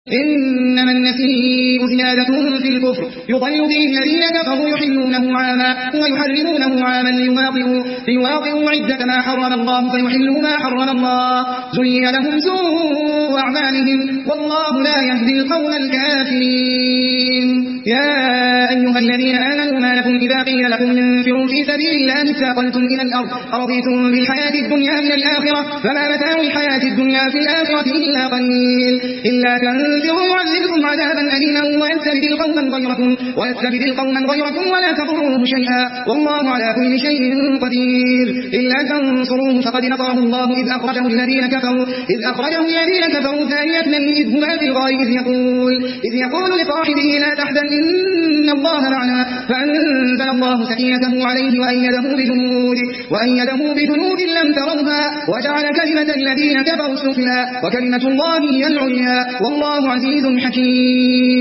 إنما النسيء زيادة في الكفر يضل به الذين كفروا يحلونه عاما ويحرمونه عاما ليواطئوا عدة ما حرم الله فيحلوا ما حرم الله زين لهم سوء أعمالهم والله لا يهدي القوم الكافرين. يا أيها الذين آمنوا ما لكم إذا قيل لكم انفروا في سبيل الله اثاقلتم إلى الأرض أرضيتم بالحياة الدنيا من الآخرة فما متاع الحياة الدنيا في الآخرة إلا قليل إلا تنفروا يعذبكم عذابا أليما ويستبدل قوما غيركم ولا تضروه شيئا والله على كل شيء قدير. إلا تنصروه فقد نصره الله إذ أخرجه الذين كفروا ثاني اثنين إذ هما في الغار إذ يقول لصاحبه لا تحزن إن الله معنا فأنزل الله سكينته عليه وأيده بجنود لم تروها وجعل كلمة الذين كفروا السفلى وكلمة الله هي العليا والله عزيز حكيم.